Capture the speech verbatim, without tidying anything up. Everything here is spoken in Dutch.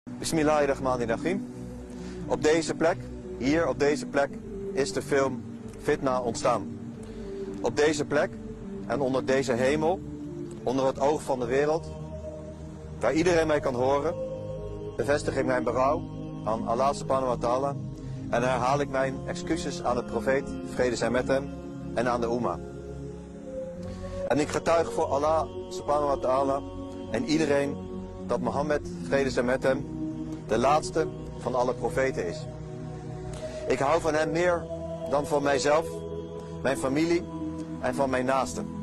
Bismillahirrahmanirrahim. Op deze plek, hier op deze plek, is de film Fitna ontstaan. Op deze plek en onder deze hemel, onder het oog van de wereld, waar iedereen mij kan horen, bevestig ik mijn berouw aan Allah subhanahu wa ta'ala en herhaal ik mijn excuses aan de profeet, vrede zij met hem, en aan de Umma. En ik getuig voor Allah subhanahu wa ta'ala en iedereen dat Mohammed, vrede zij met hem, de laatste van alle profeten is. Ik hou van hem meer dan van mijzelf, mijn familie en van mijn naasten.